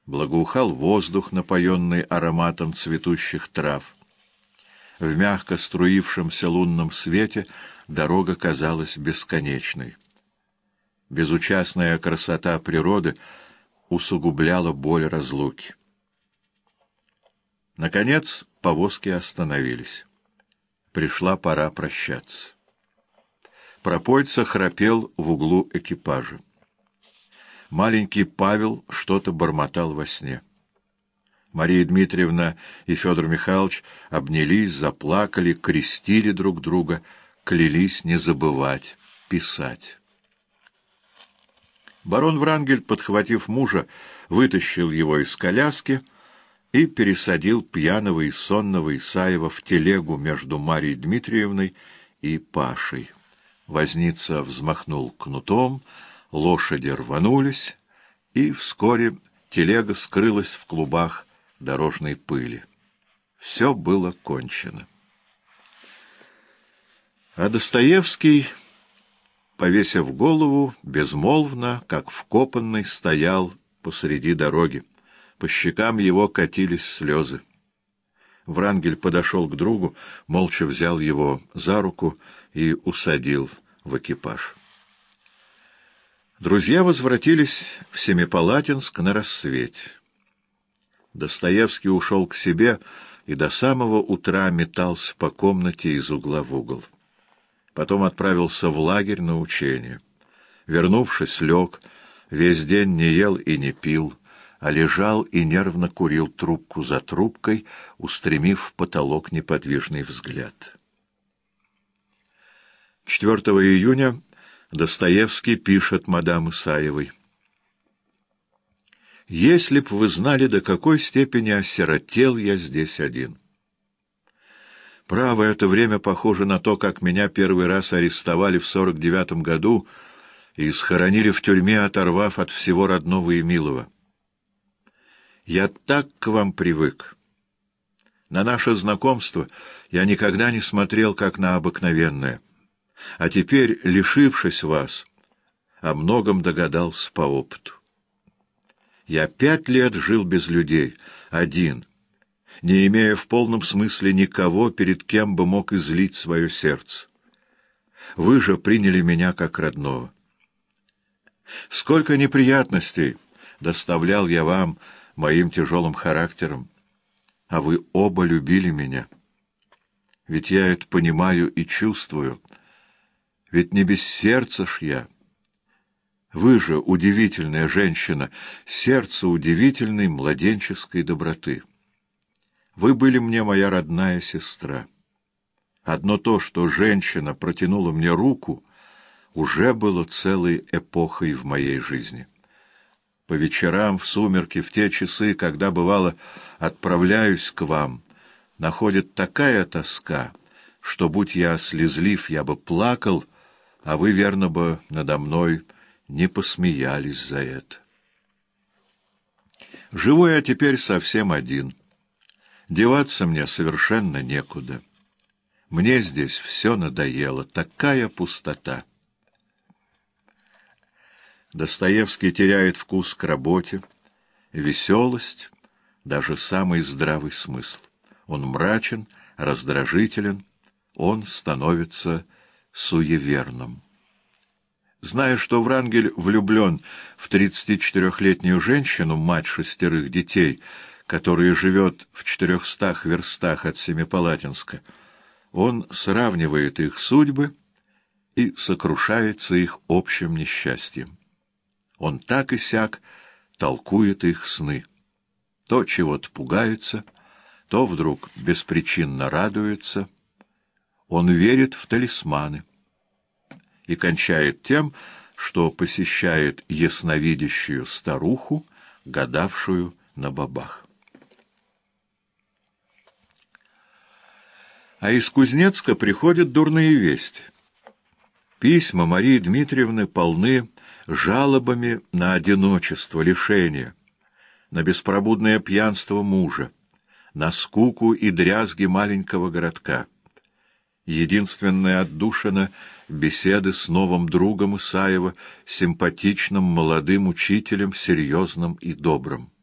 Благоухал воздух, напоенный ароматом цветущих трав. В мягко струившемся лунном свете дорога казалась бесконечной. Безучастная красота природы усугубляла боль разлуки. Наконец повозки остановились. Пришла пора прощаться. Пропойца храпел в углу экипажа. Маленький Павел что-то бормотал во сне. Мария Дмитриевна и Федор Михайлович обнялись, заплакали, крестили друг друга, клялись не забывать писать. Барон Врангель, подхватив мужа, вытащил его из коляски и пересадил пьяного и сонного Исаева в телегу между Марией Дмитриевной и Пашей. Возница взмахнул кнутом, лошади рванулись, и вскоре телега скрылась в клубах дорожной пыли. Все было кончено. А Достоевский, повесив голову, безмолвно, как вкопанный, стоял посреди дороги. По щекам его катились слезы. Врангель подошел к другу, молча взял его за руку и усадил в экипаж. Друзья возвратились в Семипалатинск на рассвете. Достоевский ушел к себе и до самого утра метался по комнате из угла в угол. Потом отправился в лагерь на учение. Вернувшись, лег, весь день не ел и не пил, а лежал и нервно курил трубку за трубкой, устремив в потолок неподвижный взгляд. 4 июня Достоевский пишет мадам Исаевой: «Если б вы знали, до какой степени осиротел я здесь один. Право, это время похоже на то, как меня первый раз арестовали в 49-м году и схоронили в тюрьме, оторвав от всего родного и милого. Я так к вам привык. На наше знакомство я никогда не смотрел, как на обыкновенное. А теперь, лишившись вас, о многом догадался по опыту. Я 5 лет жил без людей, один, не имея в полном смысле никого, перед кем бы мог излить свое сердце. Вы же приняли меня как родного. Сколько неприятностей доставлял я вам моим тяжелым характером, а вы оба любили меня. Ведь я это понимаю и чувствую, ведь не без сердца ж я. Вы же удивительная женщина, сердце удивительной младенческой доброты. Вы были мне моя родная сестра. Одно то, что женщина протянула мне руку, уже было целой эпохой в моей жизни. По вечерам, в сумерки, в те часы, когда, бывало, отправляюсь к вам, находит такая тоска, что, будь я слезлив, я бы плакал, а вы, верно бы, надо мной не посмеялись за это. Живу я теперь совсем один. Деваться мне совершенно некуда. Мне здесь все надоело, такая пустота. Достоевский теряет вкус к работе, веселость, даже самый здравый смысл. Он мрачен, раздражителен, он становится суеверным. Зная, что Врангель влюблен в 34-летнюю женщину, мать 6 детей, которая живет в 400 верстах от Семипалатинска, он сравнивает их судьбы и сокрушается их общим несчастьем. Он так и сяк толкует их сны. То чего-то пугается, то вдруг беспричинно радуется. Он верит в талисманы и кончает тем, что посещает ясновидящую старуху, гадавшую на бабах. А из Кузнецка приходят дурные вести. Письма Марии Дмитриевны полны жалобами на одиночество, лишение, на беспробудное пьянство мужа, на скуку и дрязги маленького городка. Единственная отдушина — беседы с новым другом Исаева, симпатичным молодым учителем, серьезным и добрым.